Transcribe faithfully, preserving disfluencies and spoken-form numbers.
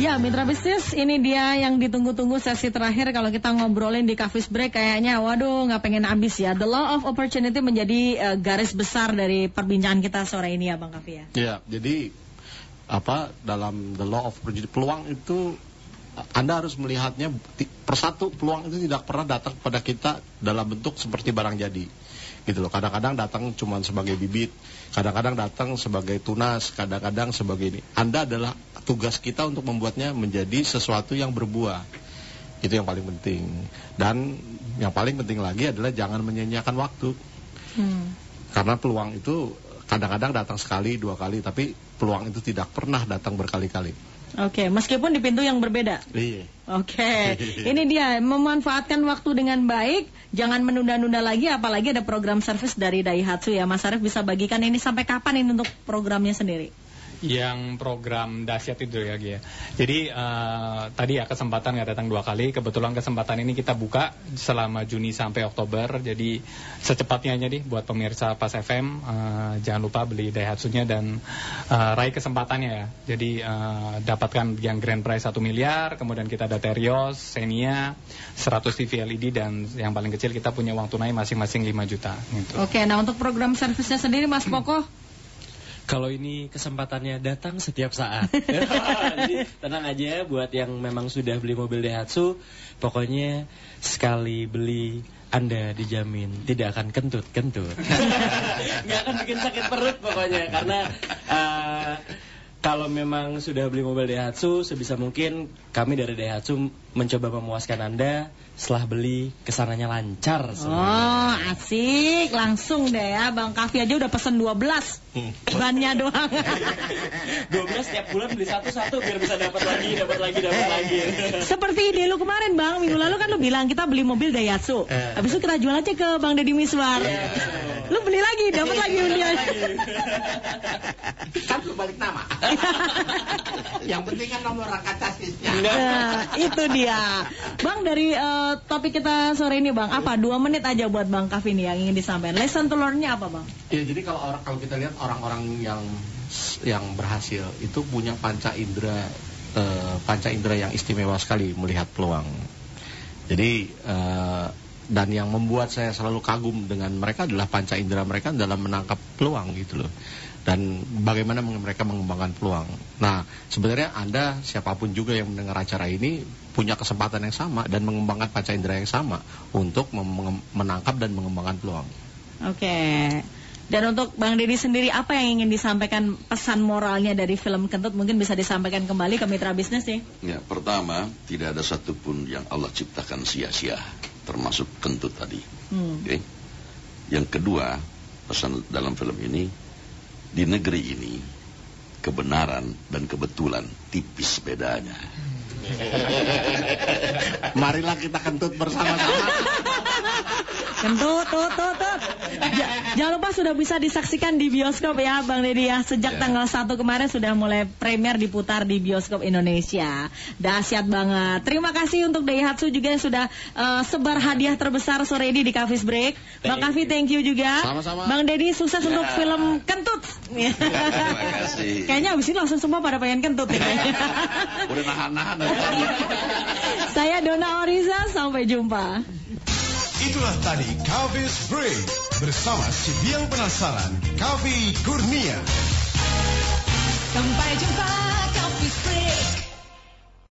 Ya, mitra bisnis, ini dia yang ditunggu-tunggu sesi terakhir. Kalau kita ngobrolin di Coffee Break, kayaknya waduh nggak pengen habis ya. The Law of Opportunity menjadi uh, garis besar dari perbincangan kita sore ini ya Bang Kavi ya. Ya, jadi apa dalam The Law of Opportunity, peluang itu Anda harus melihatnya persatu. Peluang itu tidak pernah datang kepada kita dalam bentuk seperti barang jadi, gitu loh. Kadang-kadang datang cuma sebagai bibit, kadang-kadang datang sebagai tunas, kadang-kadang sebagai ini. Anda adalah tugas kita untuk membuatnya menjadi sesuatu yang berbuah. Itu yang paling penting. Dan yang paling penting lagi adalah jangan menyia-nyiakan waktu. Hmm. Karena peluang itu kadang-kadang datang sekali, dua kali, tapi peluang itu tidak pernah datang berkali-kali. Oke, okay, meskipun di pintu yang berbeda. Iya. Oke, okay. Ini dia memanfaatkan waktu dengan baik, jangan menunda-nunda lagi, apalagi ada program servis dari Daihatsu ya. Mas Arief bisa bagikan ini sampai kapan ini untuk programnya sendiri? Yang program dahsyat itu ya Gia. Jadi uh, tadi ya kesempatan nggak datang dua kali. Kebetulan kesempatan ini kita buka selama Juni sampai Oktober. Jadi secepatnya aja nih buat pemirsa Pas F M, uh, jangan lupa beli Daihatsu-nya dan uh, raih kesempatannya ya. Jadi uh, dapatkan yang grand prize satu miliar, kemudian kita ada Terios, Xenia, seratus T V L E D, dan yang paling kecil kita punya uang tunai masing-masing lima juta gitu. Oke, nah untuk program servisnya sendiri Mas Poko? Kalau ini kesempatannya datang setiap saat. Jadi tenang aja buat yang memang sudah beli mobil Daihatsu, pokoknya sekali beli Anda dijamin tidak akan kentut-kentut. Nggak akan bikin sakit perut pokoknya. Karena uh, kalau memang sudah beli mobil Daihatsu, sebisa mungkin kami dari Daihatsu mencoba memuaskan Anda. Setelah beli, kesananya lancar semua. Oh, asik. Langsung deh ya, Bang Kavi aja udah pesen dua belas. Hmm. Bannya doang. dua belas setiap bulan beli satu-satu biar bisa dapat lagi, dapat lagi, dapat lagi. Seperti ide lu kemarin, Bang. Minggu lalu kan lu bilang kita beli mobil Daihatsu. Eh. Habis itu kita jual aja ke Bang Deddy Miswar. Yeah. Lu beli lagi, dapat lagi undian. Kan lu balik nama. Yang penting kan nomor rangka casisnya. Nah, itu dia. Bang, dari uh, topik kita sore ini Bang, apa dua menit aja buat Bang Kavi nih yang ingin disampaikan. Lesson to learn-nya apa Bang? Ya, jadi kalau orang kalau kita lihat orang-orang yang yang berhasil itu punya panca indera uh, panca indera yang istimewa sekali melihat peluang. Jadi uh, dan yang membuat saya selalu kagum dengan mereka adalah panca indera mereka dalam menangkap peluang gitu loh. Dan bagaimana mereka mengembangkan peluang. Nah, sebenarnya Anda siapapun juga yang mendengar acara ini punya kesempatan yang sama dan mengembangkan panca indera yang sama untuk menangkap dan mengembangkan peluang. Oke. Dan untuk Bang Deddy sendiri, apa yang ingin disampaikan pesan moralnya dari film Kentut? Mungkin bisa disampaikan kembali ke mitra bisnis nih. Ya, pertama, tidak ada satupun yang Allah ciptakan sia-sia, termasuk kentut tadi. Hmm. Oke. Yang kedua, pesan dalam film ini, di negeri ini kebenaran dan kebetulan tipis bedanya. Marilah kita kentut bersama-sama. Kentut, tut, tut, tut. Jangan lupa sudah bisa disaksikan di bioskop ya Bang Deddy ya. Sejak yeah. tanggal satu kemarin sudah mulai premier diputar di bioskop Indonesia. Dahsyat banget. Terima kasih untuk Daihatsu juga yang sudah uh, sebar hadiah terbesar sore ini di Coffee Break. Bang Kavi thank you juga. Sama-sama. Bang Deddy sukses yeah. untuk film Kentut. Yeah, terima kasih. Kayaknya abis ini langsung semua pada pengen kentut nih. Udah nahan-nahan. Saya Dona Oriza, sampai jumpa. Itulah tadi Coffee Break bersama si biang penasaran Kavi Kurnia. Sampai jumpa.